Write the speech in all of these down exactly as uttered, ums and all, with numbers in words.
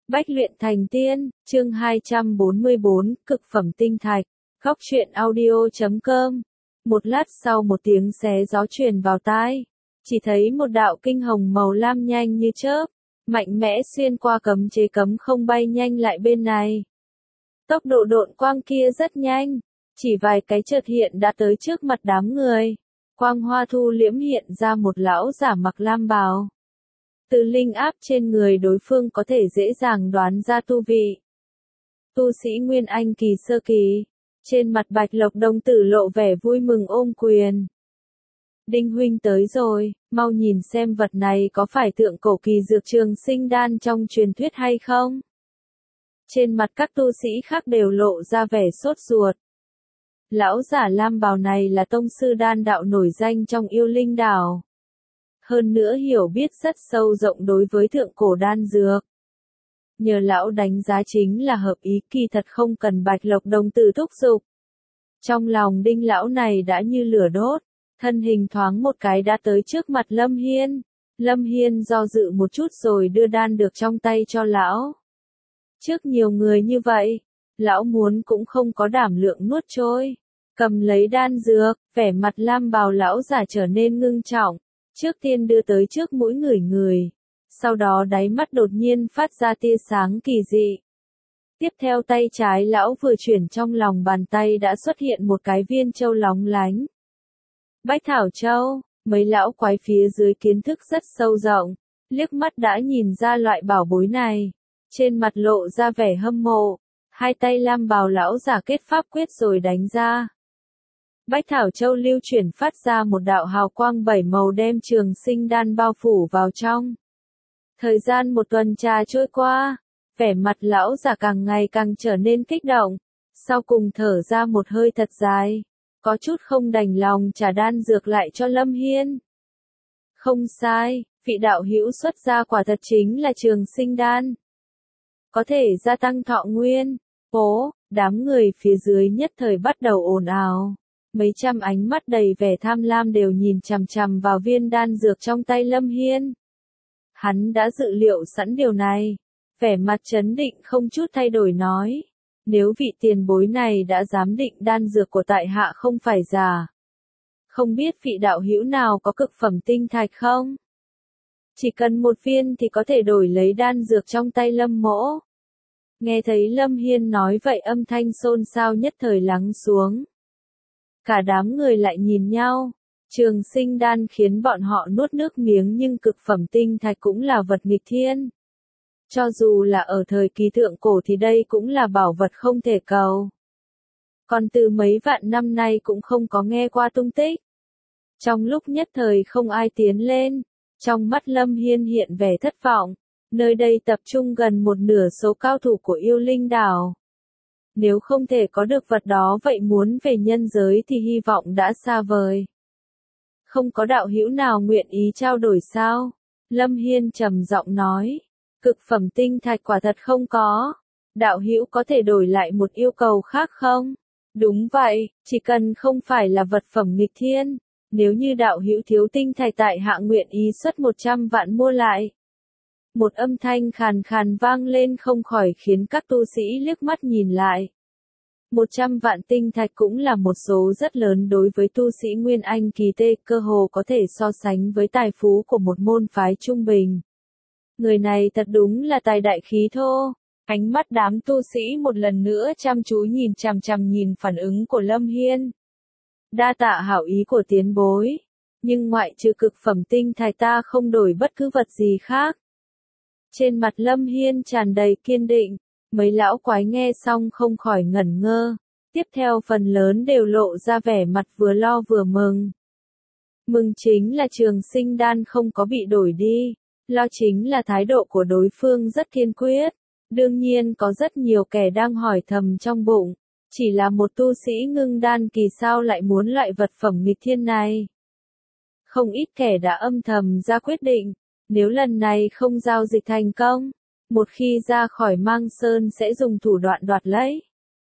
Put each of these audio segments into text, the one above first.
Bách luyện thành tiên, chương hai trăm bốn mươi bốn, cực phẩm tinh thạch, góc truyện audio chấm com. Một lát sau một tiếng xé gió truyền vào tai, chỉ thấy một đạo kinh hồng màu lam nhanh như chớp, mạnh mẽ xuyên qua cấm chế cấm không bay nhanh lại bên này. Tốc độ độn quang kia rất nhanh, chỉ vài cái chợt hiện đã tới trước mặt đám người. Quang hoa thu liễm hiện ra một lão giả mặc lam bào. Từ linh áp trên người đối phương có thể dễ dàng đoán ra tu vị. Tu sĩ Nguyên Anh kỳ sơ kỳ, trên mặt Bạch Lộc Đông Tử lộ vẻ vui mừng ôm quyền. Đinh huynh tới rồi, mau nhìn xem vật này có phải tượng cổ kỳ dược trường sinh đan trong truyền thuyết hay không? Trên mặt các tu sĩ khác đều lộ ra vẻ sốt ruột. Lão giả lam bào này là tông sư đan đạo nổi danh trong Yêu Linh đảo. Hơn nữa hiểu biết rất sâu rộng đối với thượng cổ đan dược. Nhờ lão đánh giá chính là hợp ý, kỳ thật không cần Bạch Lộc Đông Tử thúc giục. Trong lòng đinh lão này đã như lửa đốt, thân hình thoáng một cái đã tới trước mặt Lâm Hiên. Lâm Hiên do dự một chút rồi đưa đan được trong tay cho lão. Trước nhiều người như vậy, lão muốn cũng không có đảm lượng nuốt trôi. Cầm lấy đan dược, vẻ mặt lam bào lão giả trở nên ngưng trọng. Trước tiên đưa tới trước mũi người người, sau đó đáy mắt đột nhiên phát ra tia sáng kỳ dị. Tiếp theo tay trái lão vừa chuyển trong lòng bàn tay đã xuất hiện một cái viên châu lóng lánh. Bách Thảo Châu, mấy lão quái phía dưới kiến thức rất sâu rộng, liếc mắt đã nhìn ra loại bảo bối này, trên mặt lộ ra vẻ hâm mộ, hai tay lam bào lão giả kết pháp quyết rồi đánh ra. Bách Thảo Châu lưu chuyển phát ra một đạo hào quang bảy màu đem trường sinh đan bao phủ vào trong. Thời gian một tuần trà trôi qua, vẻ mặt lão giả càng ngày càng trở nên kích động, sau cùng thở ra một hơi thật dài, có chút không đành lòng trả đan dược lại cho Lâm Hiên. Không sai, vị đạo hữu xuất ra quả thật chính là trường sinh đan. Có thể gia tăng thọ nguyên, bố, đám người phía dưới nhất thời bắt đầu ồn ào. Mấy trăm ánh mắt đầy vẻ tham lam đều nhìn chằm chằm vào viên đan dược trong tay Lâm Hiên. Hắn đã dự liệu sẵn điều này, vẻ mặt trấn định không chút thay đổi nói. Nếu vị tiền bối này đã giám định đan dược của tại hạ không phải giả. Không biết vị đạo hữu nào có cực phẩm tinh thạch không? Chỉ cần một viên thì có thể đổi lấy đan dược trong tay Lâm mỗ. Nghe thấy Lâm Hiên nói vậy âm thanh xôn xao nhất thời lắng xuống. Cả đám người lại nhìn nhau, trường sinh đan khiến bọn họ nuốt nước miếng nhưng cực phẩm tinh thạch cũng là vật nghịch thiên. Cho dù là ở thời kỳ thượng cổ thì đây cũng là bảo vật không thể cầu. Còn từ mấy vạn năm nay cũng không có nghe qua tung tích. Trong lúc nhất thời không ai tiến lên, trong mắt Lâm Hiên hiện vẻ thất vọng, nơi đây tập trung gần một nửa số cao thủ của Yêu Linh đảo. Nếu không thể có được vật đó vậy muốn về nhân giới thì hy vọng đã xa vời. Không có đạo hữu nào nguyện ý trao đổi sao? Lâm Hiên trầm giọng nói. Cực phẩm tinh thạch quả thật không có. Đạo hữu có thể đổi lại một yêu cầu khác không? Đúng vậy, chỉ cần không phải là vật phẩm nghịch thiên. Nếu như đạo hữu thiếu tinh thạch tại hạ nguyện ý xuất một trăm vạn mua lại. Một âm thanh khàn khàn vang lên không khỏi khiến các tu sĩ liếc mắt nhìn lại. Một trăm vạn tinh thạch cũng là một số rất lớn đối với tu sĩ Nguyên Anh kỳ tê, cơ hồ có thể so sánh với tài phú của một môn phái trung bình. Người này thật đúng là tài đại khí thô. Ánh mắt đám tu sĩ một lần nữa chăm chú nhìn chằm chằm nhìn phản ứng của Lâm Hiên. Đa tạ hảo ý của tiến bối, nhưng ngoại trừ cực phẩm tinh thạch ta không đổi bất cứ vật gì khác. Trên mặt Lâm Hiên tràn đầy kiên định, mấy lão quái nghe xong không khỏi ngẩn ngơ, tiếp theo phần lớn đều lộ ra vẻ mặt vừa lo vừa mừng. Mừng chính là trường sinh đan không có bị đổi đi, lo chính là thái độ của đối phương rất kiên quyết. Đương nhiên có rất nhiều kẻ đang hỏi thầm trong bụng, chỉ là một tu sĩ ngưng đan kỳ sao lại muốn loại vật phẩm nghịch thiên này. Không ít kẻ đã âm thầm ra quyết định. Nếu lần này không giao dịch thành công, một khi ra khỏi Mang Sơn sẽ dùng thủ đoạn đoạt lấy.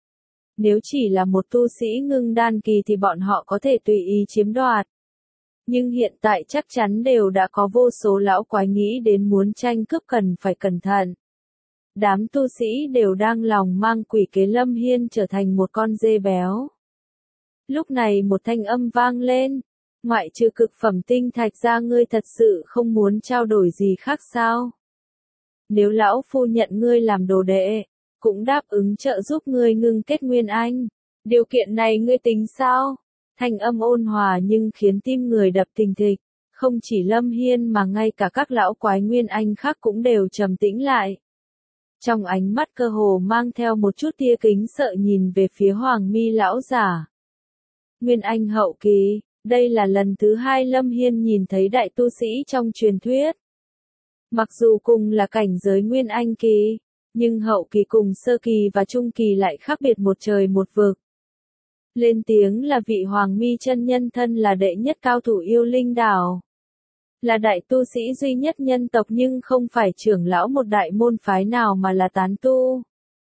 Nếu chỉ là một tu sĩ ngưng đan kỳ thì bọn họ có thể tùy ý chiếm đoạt. Nhưng hiện tại chắc chắn đều đã có vô số lão quái nghĩ đến muốn tranh cướp cần phải cẩn thận. Đám tu sĩ đều đang lòng mang quỷ kế Lâm Hiên trở thành một con dê béo. Lúc này một thanh âm vang lên, ngoại trừ cực phẩm tinh thạch ra ngươi thật sự không muốn trao đổi gì khác sao? Nếu lão phu nhận ngươi làm đồ đệ, cũng đáp ứng trợ giúp ngươi ngưng kết nguyên anh, điều kiện này ngươi tính sao? Thanh âm ôn hòa nhưng khiến tim người đập thình thịch, không chỉ Lâm Hiên mà ngay cả các lão quái nguyên anh khác cũng đều trầm tĩnh lại. Trong ánh mắt cơ hồ mang theo một chút tia kính sợ nhìn về phía Hoàng Mi lão giả. Nguyên anh hậu kỳ, đây là lần thứ hai Lâm Hiên nhìn thấy đại tu sĩ trong truyền thuyết. Mặc dù cùng là cảnh giới nguyên anh kỳ, nhưng hậu kỳ cùng sơ kỳ và trung kỳ lại khác biệt một trời một vực. Lên tiếng là vị Hoàng Mi chân nhân thân là đệ nhất cao thủ yêu linh đảo. Là đại tu sĩ duy nhất nhân tộc nhưng không phải trưởng lão một đại môn phái nào mà là tán tu.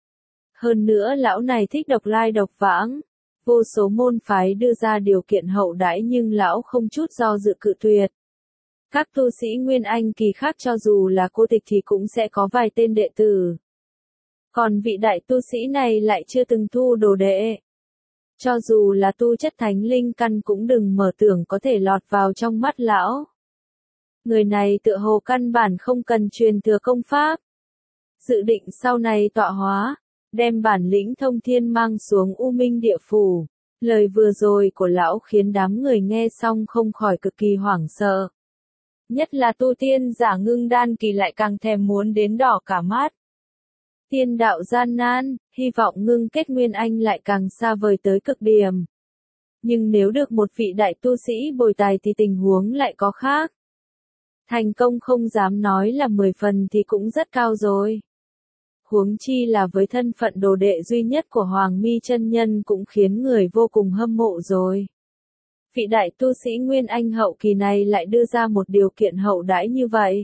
Hơn nữa lão này thích độc lai độc vãng. Vô số môn phái đưa ra điều kiện hậu đãi nhưng lão không chút do dự cự tuyệt. Các tu sĩ Nguyên Anh kỳ khác cho dù là cô tịch thì cũng sẽ có vài tên đệ tử. Còn vị đại tu sĩ này lại chưa từng thu đồ đệ. Cho dù là tu chất thánh linh căn cũng đừng mở tưởng có thể lọt vào trong mắt lão. Người này tựa hồ căn bản không cần truyền thừa công pháp. Dự định sau này tọa hóa, đem bản lĩnh thông thiên mang xuống U Minh địa phủ. Lời vừa rồi của lão khiến đám người nghe xong không khỏi cực kỳ hoảng sợ. Nhất là tu tiên giả ngưng đan kỳ lại càng thèm muốn đến đỏ cả mắt. Tiên đạo gian nan, hy vọng ngưng kết nguyên anh lại càng xa vời tới cực điểm. Nhưng nếu được một vị đại tu sĩ bồi tài thì tình huống lại có khác. Thành công không dám nói là mười phần thì cũng rất cao rồi. Huống chi là với thân phận đồ đệ duy nhất của Hoàng Mi chân nhân cũng khiến người vô cùng hâm mộ rồi. Vị đại tu sĩ Nguyên Anh hậu kỳ này lại đưa ra một điều kiện hậu đãi như vậy.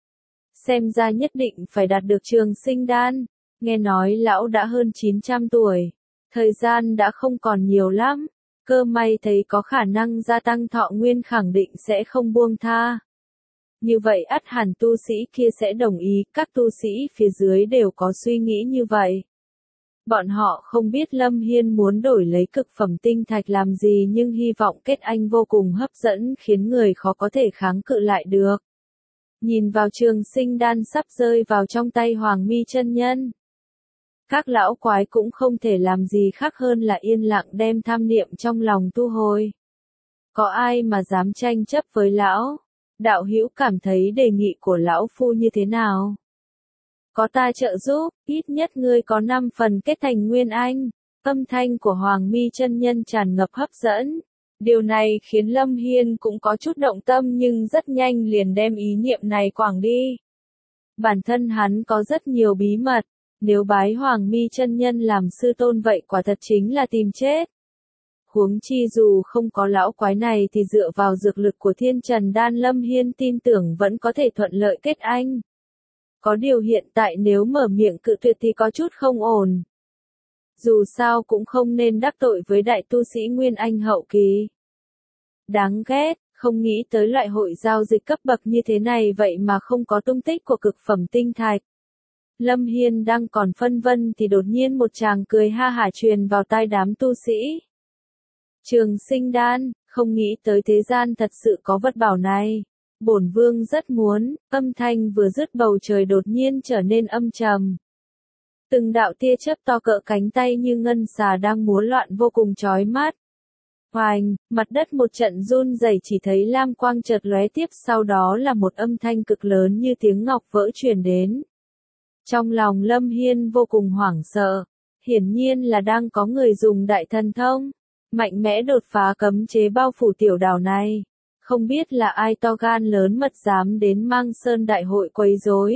Xem ra nhất định phải đạt được trường sinh đan, nghe nói lão đã hơn chín trăm tuổi, thời gian đã không còn nhiều lắm, cơ may thấy có khả năng gia tăng thọ nguyên khẳng định sẽ không buông tha. Như vậy ắt hẳn tu sĩ kia sẽ đồng ý, các tu sĩ phía dưới đều có suy nghĩ như vậy. Bọn họ không biết Lâm Hiên muốn đổi lấy cực phẩm tinh thạch làm gì nhưng hy vọng kết anh vô cùng hấp dẫn khiến người khó có thể kháng cự lại được. Nhìn vào trường sinh đan sắp rơi vào trong tay Hoàng Mi chân nhân. Các lão quái cũng không thể làm gì khác hơn là yên lặng đem tham niệm trong lòng thu hồi. Có ai mà dám tranh chấp với lão? Đạo hữu cảm thấy đề nghị của lão phu như thế nào? Có ta trợ giúp, ít nhất ngươi có năm phần kết thành nguyên anh. Âm thanh của Hoàng Mi chân nhân tràn ngập hấp dẫn. Điều này khiến Lâm Hiên cũng có chút động tâm nhưng rất nhanh liền đem ý niệm này quảng đi. Bản thân hắn có rất nhiều bí mật, nếu bái Hoàng Mi chân nhân làm sư tôn vậy quả thật chính là tìm chết. Huống chi dù không có lão quái này thì dựa vào dược lực của Thiên Trần Đan Lâm Hiên tin tưởng vẫn có thể thuận lợi kết anh. Có điều hiện tại nếu mở miệng cự tuyệt thì có chút không ổn. Dù sao cũng không nên đắc tội với đại tu sĩ Nguyên Anh hậu kỳ. Đáng ghét, không nghĩ tới loại hội giao dịch cấp bậc như thế này vậy mà không có tung tích của cực phẩm tinh thạch. Lâm Hiên đang còn phân vân thì đột nhiên một tràng cười ha hả truyền vào tai đám tu sĩ. Trường sinh đan, không nghĩ tới thế gian thật sự có vật bảo này. Bổn vương rất muốn, âm thanh vừa dứt bầu trời đột nhiên trở nên âm trầm. Từng đạo tia chớp to cỡ cánh tay như ngân xà đang múa loạn vô cùng chói mắt. Hoành, mặt đất một trận run rẩy chỉ thấy lam quang chợt lóe tiếp sau đó là một âm thanh cực lớn như tiếng ngọc vỡ truyền đến. Trong lòng Lâm Hiên vô cùng hoảng sợ, hiển nhiên là đang có người dùng đại thần thông, mạnh mẽ đột phá cấm chế bao phủ tiểu đảo này. Không biết là ai to gan lớn mật dám đến Mang Sơn đại hội quấy rối.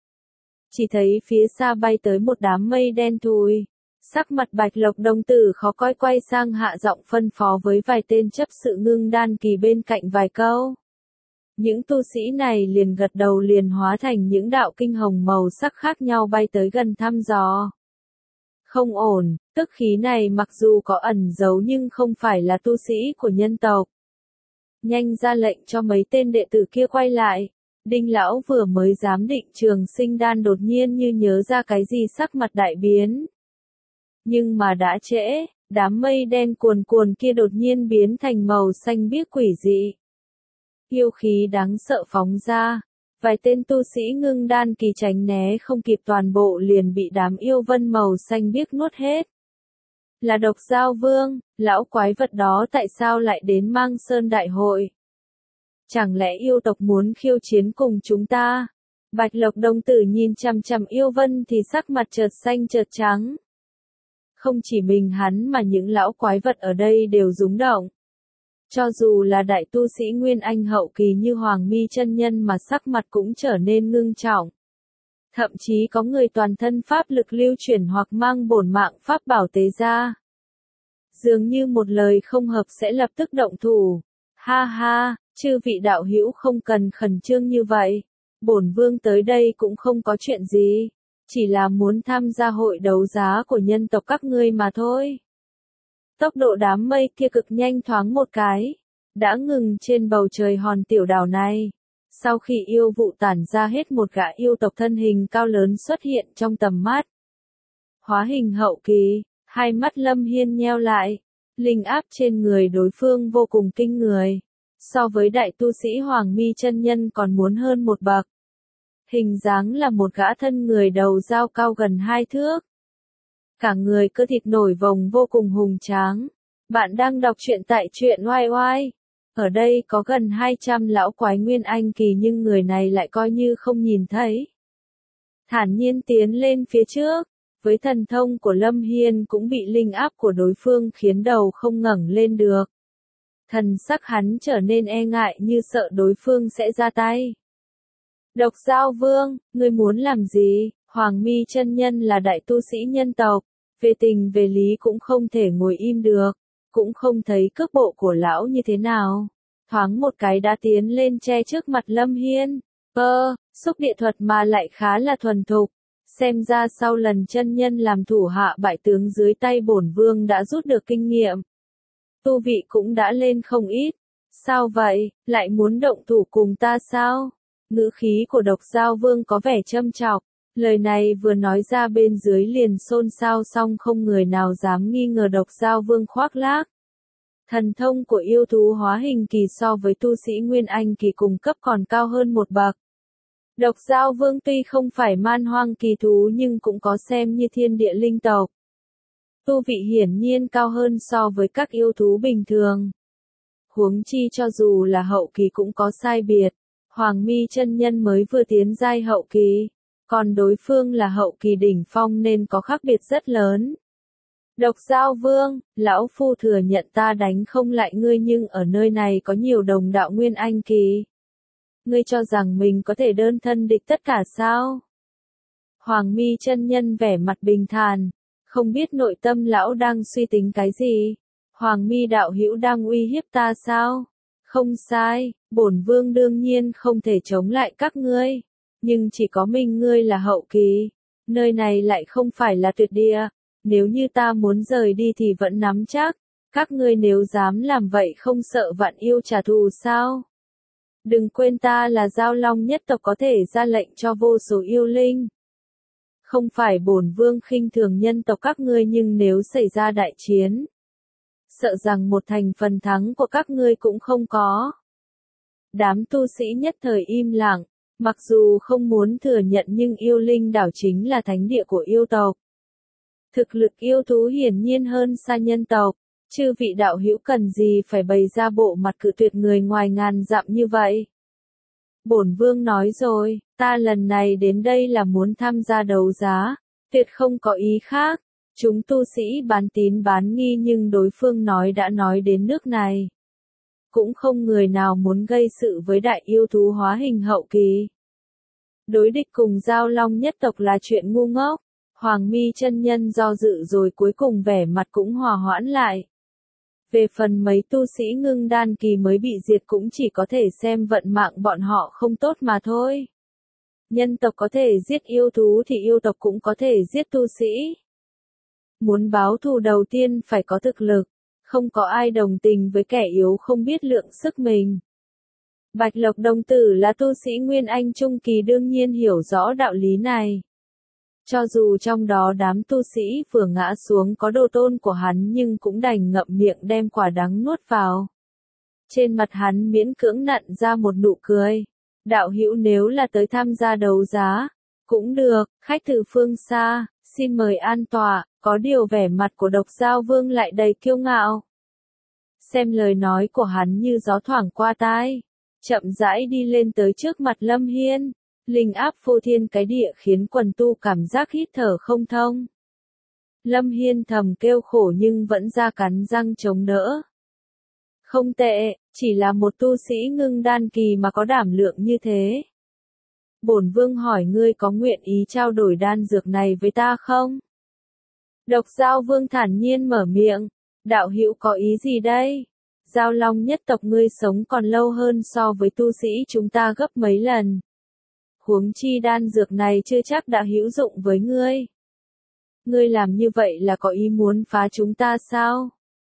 Chỉ thấy phía xa bay tới một đám mây đen thùi. Sắc mặt Bạch Lộc đồng tử khó coi quay sang hạ giọng phân phó với vài tên chấp sự ngưng đan kỳ bên cạnh vài câu. Những tu sĩ này liền gật đầu liền hóa thành những đạo kinh hồng màu sắc khác nhau bay tới gần thăm dò. Không ổn, tức khí này mặc dù có ẩn giấu nhưng không phải là tu sĩ của nhân tộc. Nhanh ra lệnh cho mấy tên đệ tử kia quay lại, Đinh lão vừa mới giám định trường sinh đan đột nhiên như nhớ ra cái gì sắc mặt đại biến. Nhưng mà đã trễ, đám mây đen cuồn cuồn kia đột nhiên biến thành màu xanh biếc quỷ dị. Yêu khí đáng sợ phóng ra, vài tên tu sĩ ngưng đan kỳ tránh né không kịp toàn bộ liền bị đám yêu vân màu xanh biếc nuốt hết. Là Độc Dao Vương, lão quái vật đó tại sao lại đến Mang Sơn Đại hội? Chẳng lẽ yêu tộc muốn khiêu chiến cùng chúng ta? Bạch Lộc Đông Tử nhìn chằm chằm yêu vân thì sắc mặt chợt xanh chợt trắng. Không chỉ mình hắn mà những lão quái vật ở đây đều rúng động. Cho dù là đại tu sĩ Nguyên Anh hậu kỳ như Hoàng Mi chân nhân mà sắc mặt cũng trở nên ngưng trọng. Thậm chí có người toàn thân pháp lực lưu chuyển hoặc mang bổn mạng pháp bảo tế ra. Dường như một lời không hợp sẽ lập tức động thủ. Ha ha, chư vị đạo hữu không cần khẩn trương như vậy. Bổn vương tới đây cũng không có chuyện gì. Chỉ là muốn tham gia hội đấu giá của nhân tộc các ngươi mà thôi. Tốc độ đám mây kia cực nhanh thoáng một cái. Đã ngừng trên bầu trời hòn tiểu đảo này. Sau khi yêu vụ tản ra hết một gã yêu tộc thân hình cao lớn xuất hiện trong tầm mắt. Hóa hình hậu kỳ, hai mắt Lâm Hiên nheo lại. Linh áp trên người đối phương vô cùng kinh người. So với đại tu sĩ Hoàng Mi chân nhân còn muốn hơn một bậc. Hình dáng là một gã thân người đầu dao cao gần hai thước. Cả người cơ thịt nổi vòng vô cùng hùng tráng. Bạn đang đọc truyện tại truyện oai oai. Ở đây có gần hai trăm lão quái Nguyên Anh kỳ nhưng người này lại coi như không nhìn thấy. Thản nhiên tiến lên phía trước, với thần thông của Lâm Hiên cũng bị linh áp của đối phương khiến đầu không ngẩng lên được. Thần sắc hắn trở nên e ngại như sợ đối phương sẽ ra tay. Độc Dao Vương, ngươi muốn làm gì? Hoàng Mi chân nhân là đại tu sĩ nhân tộc, về tình về lý cũng không thể ngồi im được, cũng không thấy cước bộ của lão như thế nào. Thoáng một cái đã tiến lên che trước mặt Lâm Hiên. Ơ, xúc địa thuật mà lại khá là thuần thục. Xem ra sau lần chân nhân làm thủ hạ bại tướng dưới tay bổn vương đã rút được kinh nghiệm. Tu vị cũng đã lên không ít. Sao vậy, lại muốn động thủ cùng ta sao? Ngữ khí của Độc Dao Vương có vẻ châm chọc. Lời này vừa nói ra bên dưới liền xôn xao xong không người nào dám nghi ngờ Độc Dao Vương khoác lác. Thần thông của yêu thú hóa hình kỳ so với tu sĩ Nguyên Anh kỳ cùng cấp còn cao hơn một bậc. Độc Dao Vương tuy không phải man hoang kỳ thú nhưng cũng có xem như thiên địa linh tộc. Tu vị hiển nhiên cao hơn so với các yêu thú bình thường. Huống chi cho dù là hậu kỳ cũng có sai biệt. Hoàng Mi chân nhân mới vừa tiến giai hậu kỳ, còn đối phương là hậu kỳ đỉnh phong nên có khác biệt rất lớn. Độc Dao Vương, lão phu thừa nhận ta đánh không lại ngươi nhưng ở nơi này có nhiều đồng đạo Nguyên Anh kỳ. Ngươi cho rằng mình có thể đơn thân địch tất cả sao? Hoàng Mi chân nhân vẻ mặt bình thản, không biết nội tâm lão đang suy tính cái gì. Hoàng Mi đạo hữu đang uy hiếp ta sao? Không sai, bổn vương đương nhiên không thể chống lại các ngươi, nhưng chỉ có mình ngươi là hậu kỳ, nơi này lại không phải là tuyệt địa, nếu như ta muốn rời đi thì vẫn nắm chắc, các ngươi nếu dám làm vậy không sợ vạn yêu trả thù sao? Đừng quên ta là Giao Long nhất tộc có thể ra lệnh cho vô số yêu linh. Không phải bổn vương khinh thường nhân tộc các ngươi nhưng nếu xảy ra đại chiến, sợ rằng một thành phần thắng của các ngươi cũng không có. Đám tu sĩ nhất thời im lặng, mặc dù không muốn thừa nhận nhưng yêu linh đảo chính là thánh địa của yêu tộc. Thực lực yêu thú hiển nhiên hơn xa nhân tộc, chư vị đạo hữu cần gì phải bày ra bộ mặt cự tuyệt người ngoài ngàn dặm như vậy. Bổn vương nói rồi, ta lần này đến đây là muốn tham gia đấu giá, tuyệt không có ý khác. Chúng tu sĩ bán tín bán nghi nhưng đối phương nói đã nói đến nước này. Cũng không người nào muốn gây sự với đại yêu thú hóa hình hậu kỳ. Đối địch cùng Giao Long nhất tộc là chuyện ngu ngốc. Hoàng Mi chân nhân do dự rồi cuối cùng vẻ mặt cũng hòa hoãn lại. Về phần mấy tu sĩ ngưng đan kỳ mới bị diệt cũng chỉ có thể xem vận mạng bọn họ không tốt mà thôi. Nhân tộc có thể giết yêu thú thì yêu tộc cũng có thể giết tu sĩ. Muốn báo thù đầu tiên phải có thực lực, không có ai đồng tình với kẻ yếu không biết lượng sức mình. Bạch Lộc Đồng Tử là tu sĩ Nguyên Anh Trung Kỳ đương nhiên hiểu rõ đạo lý này. Cho dù trong đó đám tu sĩ vừa ngã xuống có đồ tôn của hắn nhưng cũng đành ngậm miệng đem quả đắng nuốt vào. Trên mặt hắn miễn cưỡng nặn ra một nụ cười. Đạo hữu nếu là tới tham gia đấu giá, cũng được, khách từ phương xa, xin mời an tọa, có điều vẻ mặt của Độc Giao Vương lại đầy kiêu ngạo. Xem lời nói của hắn như gió thoảng qua tai, chậm rãi đi lên tới trước mặt Lâm Hiên, linh áp phô thiên cái địa khiến quần tu cảm giác hít thở không thông. Lâm Hiên thầm kêu khổ nhưng vẫn ra cắn răng chống đỡ. Không tệ, chỉ là một tu sĩ ngưng đan kỳ mà có đảm lượng như thế. Bổn vương hỏi ngươi có nguyện ý trao đổi đan dược này với ta không? Độc Giao Vương thản nhiên mở miệng, đạo hữu có ý gì đây? Giao Long nhất tộc ngươi sống còn lâu hơn so với tu sĩ chúng ta gấp mấy lần. Huống chi đan dược này chưa chắc đã hữu dụng với ngươi. Ngươi làm như vậy là có ý muốn phá chúng ta sao?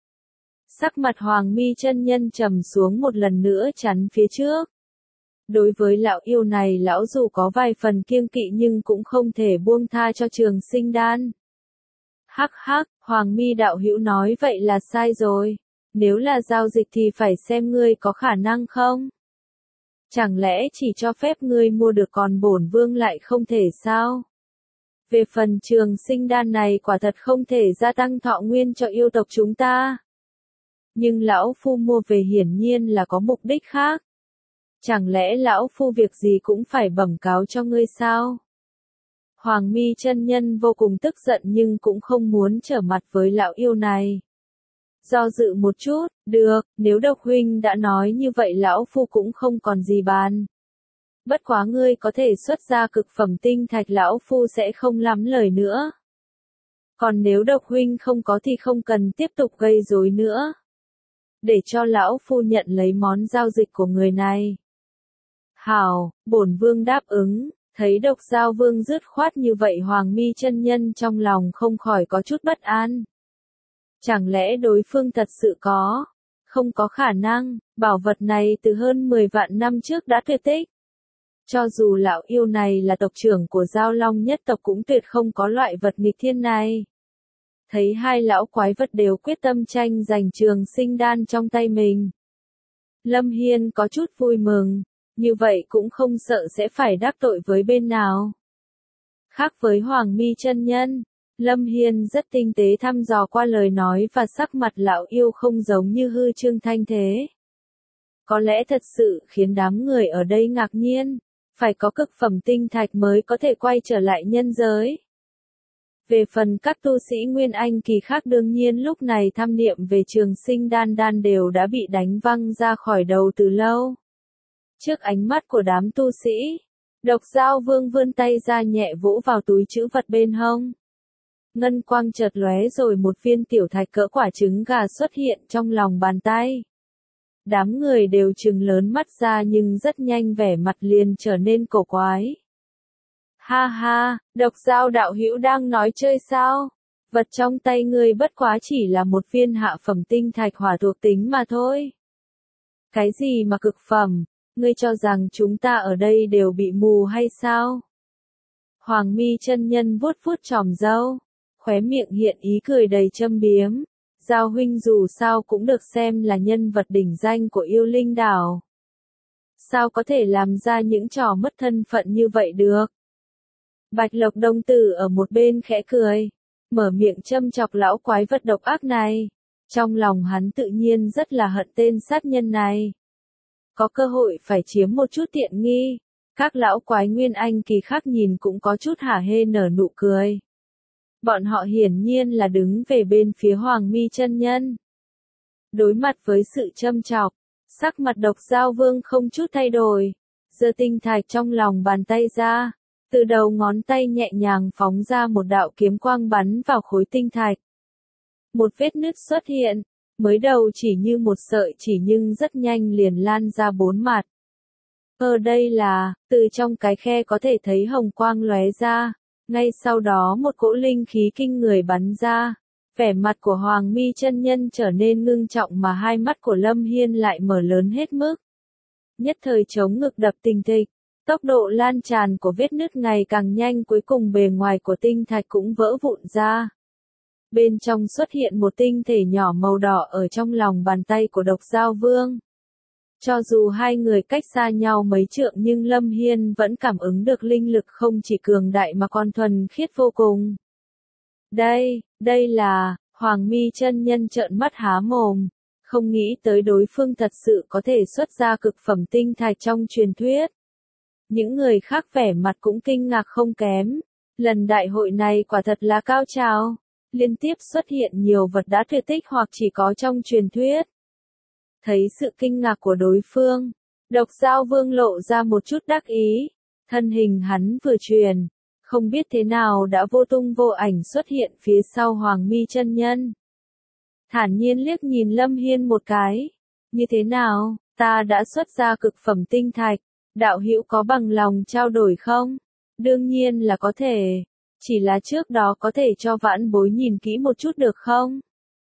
Sắc mặt Hoàng Mi chân nhân trầm xuống một lần nữa chắn phía trước. Đối với lão yêu này lão dù có vài phần kiêng kỵ nhưng cũng không thể buông tha cho Trường Sinh đan. Hắc hắc, Hoàng Mi đạo hữu nói vậy là sai rồi. Nếu là giao dịch thì phải xem ngươi có khả năng không? Chẳng lẽ chỉ cho phép ngươi mua được còn bổn vương lại không thể sao? Về phần Trường Sinh đan này quả thật không thể gia tăng thọ nguyên cho yêu tộc chúng ta. Nhưng lão phu mua về hiển nhiên là có mục đích khác. Chẳng lẽ lão phu việc gì cũng phải bẩm cáo cho ngươi sao? Hoàng Mi chân nhân vô cùng tức giận nhưng cũng không muốn trở mặt với lão yêu này. Do dự một chút, được, nếu Độc huynh đã nói như vậy lão phu cũng không còn gì bàn. Bất quá ngươi có thể xuất ra cực phẩm tinh thạch lão phu sẽ không lắm lời nữa. Còn nếu Độc huynh không có thì không cần tiếp tục gây rối nữa. Để cho lão phu nhận lấy món giao dịch của người này. Hảo, bổn vương đáp ứng, thấy Độc Giao Vương dứt khoát như vậy Hoàng Mi chân nhân trong lòng không khỏi có chút bất an. Chẳng lẽ đối phương thật sự có? Không có khả năng, bảo vật này từ hơn mười vạn năm trước đã tuyệt tích. Cho dù lão yêu này là tộc trưởng của Giao Long nhất tộc cũng tuyệt không có loại vật nghịch thiên này. Thấy hai lão quái vật đều quyết tâm tranh giành Trường Sinh đan trong tay mình. Lâm Hiên có chút vui mừng, như vậy cũng không sợ sẽ phải đắc tội với bên nào. Khác với Hoàng Mi chân nhân, Lâm Hiên rất tinh tế thăm dò qua lời nói và sắc mặt lão yêu không giống như hư trương thanh thế. Có lẽ thật sự khiến đám người ở đây ngạc nhiên, phải có cực phẩm tinh thạch mới có thể quay trở lại nhân giới. Về phần các tu sĩ Nguyên Anh kỳ khác đương nhiên lúc này tham niệm về Trường Sinh đan đan đều đã bị đánh văng ra khỏi đầu từ lâu. Trước ánh mắt của đám tu sĩ, Độc Giao Vương vươn tay ra nhẹ vỗ vào túi trữ vật bên hông. Ngân quang chợt lóe rồi một viên tiểu thạch cỡ quả trứng gà xuất hiện trong lòng bàn tay. Đám người đều trừng lớn mắt ra nhưng rất nhanh vẻ mặt liền trở nên cổ quái. Ha ha, Độc Giao đạo hữu đang nói chơi sao? Vật trong tay ngươi bất quá chỉ là một viên hạ phẩm tinh thạch hỏa thuộc tính mà thôi. Cái gì mà cực phẩm? Ngươi cho rằng chúng ta ở đây đều bị mù hay sao? Hoàng Mi chân nhân vuốt vuốt chòm râu, khóe miệng hiện ý cười đầy châm biếm. Giao huynh dù sao cũng được xem là nhân vật đỉnh danh của yêu linh đảo. Sao có thể làm ra những trò mất thân phận như vậy được? Bạch Lộc Đồng Tử ở một bên khẽ cười, mở miệng châm chọc lão quái vật độc ác này. Trong lòng hắn tự nhiên rất là hận tên sát nhân này. Có cơ hội phải chiếm một chút tiện nghi. Các lão quái Nguyên Anh kỳ khác nhìn cũng có chút hả hê nở nụ cười. Bọn họ hiển nhiên là đứng về bên phía Hoàng Mi chân nhân. Đối mặt với sự châm chọc, sắc mặt Độc Giao Vương không chút thay đổi, giơ tinh thạch trong lòng bàn tay ra, từ đầu ngón tay nhẹ nhàng phóng ra một đạo kiếm quang bắn vào khối tinh thạch. Một vết nứt xuất hiện, mới đầu chỉ như một sợi chỉ nhưng rất nhanh liền lan ra bốn mặt. Ở đây là, từ trong cái khe có thể thấy hồng quang lóe ra. Ngay sau đó một cỗ linh khí kinh người bắn ra, vẻ mặt của Hoàng Mi chân nhân trở nên ngưng trọng mà hai mắt của Lâm Hiên lại mở lớn hết mức. nhất thời chống ngực đập tình thịch. Tốc độ lan tràn của vết nứt ngày càng nhanh, cuối cùng bề ngoài của tinh thạch cũng vỡ vụn ra. Bên trong xuất hiện một tinh thể nhỏ màu đỏ ở trong lòng bàn tay của Độc Giao Vương. Cho dù hai người cách xa nhau mấy trượng nhưng Lâm Hiên vẫn cảm ứng được linh lực không chỉ cường đại mà còn thuần khiết vô cùng. Đây, đây là, Hoàng Mi chân nhân trợn mắt há mồm, không nghĩ tới đối phương thật sự có thể xuất ra cực phẩm tinh thạch trong truyền thuyết. Những người khác vẻ mặt cũng kinh ngạc không kém, lần đại hội này quả thật là cao trào, liên tiếp xuất hiện nhiều vật đã tuyệt tích hoặc chỉ có trong truyền thuyết. Thấy sự kinh ngạc của đối phương, Độc Giao Vương lộ ra một chút đắc ý, thân hình hắn vừa truyền, không biết thế nào đã vô tung vô ảnh xuất hiện phía sau Hoàng Mi chân nhân. Thản nhiên liếc nhìn Lâm Hiên một cái, như thế nào, ta đã xuất ra cực phẩm tinh thạch, đạo hữu có bằng lòng trao đổi không? Đương nhiên là có thể, chỉ là trước đó có thể cho vãn bối nhìn kỹ một chút được không?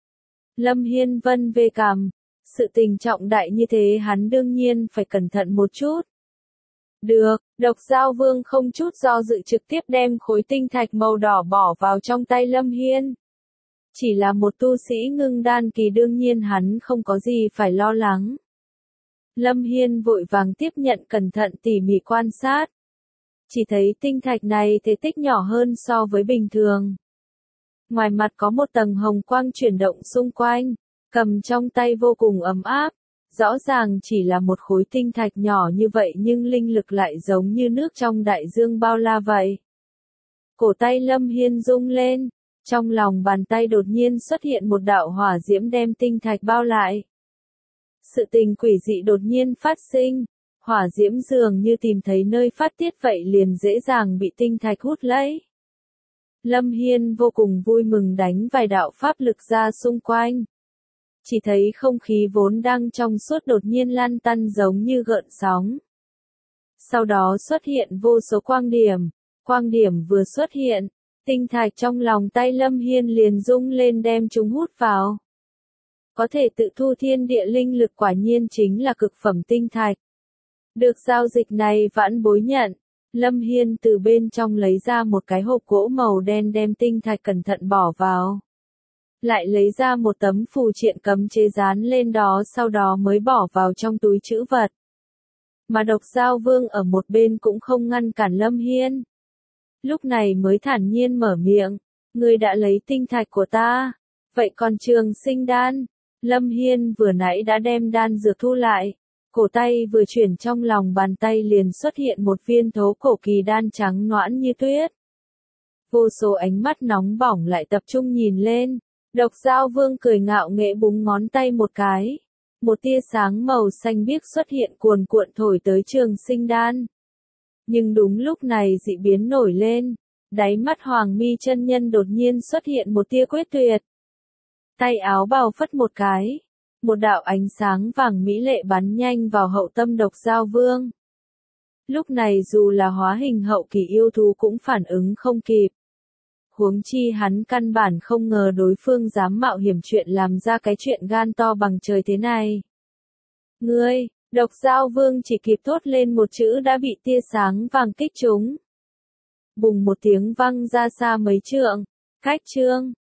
Lâm Hiên vân vê cằm, sự tình trọng đại như thế hắn đương nhiên phải cẩn thận một chút. Được, Độc Giao Vương không chút do dự trực tiếp đem khối tinh thạch màu đỏ bỏ vào trong tay Lâm Hiên. Chỉ là một tu sĩ ngưng đan kỳ đương nhiên hắn không có gì phải lo lắng. Lâm Hiên vội vàng tiếp nhận cẩn thận tỉ mỉ quan sát. Chỉ thấy tinh thạch này thể tích nhỏ hơn so với bình thường. Ngoài mặt có một tầng hồng quang chuyển động xung quanh, cầm trong tay vô cùng ấm áp. Rõ ràng chỉ là một khối tinh thạch nhỏ như vậy nhưng linh lực lại giống như nước trong đại dương bao la vậy. Cổ tay Lâm Hiên rung lên, trong lòng bàn tay đột nhiên xuất hiện một đạo hỏa diễm đem tinh thạch bao lại. Sự tình quỷ dị đột nhiên phát sinh, hỏa diễm dường như tìm thấy nơi phát tiết vậy liền dễ dàng bị tinh thạch hút lấy. Lâm Hiên vô cùng vui mừng đánh vài đạo pháp lực ra xung quanh. Chỉ thấy không khí vốn đang trong suốt đột nhiên lan tăn giống như gợn sóng. Sau đó xuất hiện vô số quang điểm, quang điểm vừa xuất hiện, tinh thạch trong lòng tay Lâm Hiên liền rung lên đem chúng hút vào. Có thể tự thu thiên địa linh lực quả nhiên chính là cực phẩm tinh thạch. Được giao dịch này vãn bối nhận, Lâm Hiên từ bên trong lấy ra một cái hộp gỗ màu đen đem tinh thạch cẩn thận bỏ vào. Lại lấy ra một tấm phù triện cấm chế dán lên đó sau đó mới bỏ vào trong túi trữ vật. Mà Độc Giao Vương ở một bên cũng không ngăn cản Lâm Hiên. Lúc này mới thản nhiên mở miệng, ngươi đã lấy tinh thạch của ta, vậy còn Trường Sinh đan? Lâm Hiên vừa nãy đã đem đan dược thu lại, cổ tay vừa chuyển trong lòng bàn tay liền xuất hiện một viên thố cổ kỳ đan trắng nõn như tuyết. Vô số ánh mắt nóng bỏng lại tập trung nhìn lên. Độc Giao Vương cười ngạo nghễ búng ngón tay một cái. Một tia sáng màu xanh biếc xuất hiện cuồn cuộn thổi tới Trường Sinh đan. Nhưng đúng lúc này dị biến nổi lên. Đáy mắt Hoàng Mi chân nhân đột nhiên xuất hiện một tia quyết tuyệt. Tay áo bào phất một cái. Một đạo ánh sáng vàng mỹ lệ bắn nhanh vào hậu tâm Độc Giao Vương. Lúc này dù là hóa hình hậu kỳ yêu thú cũng phản ứng không kịp. Huống chi hắn căn bản không ngờ đối phương dám mạo hiểm chuyện làm ra cái chuyện gan to bằng trời thế này. Ngươi, Độc Giao Vương chỉ kịp thốt lên một chữ đã bị tia sáng vàng kích trúng. Bùng một tiếng vang ra xa mấy trượng, cách chương.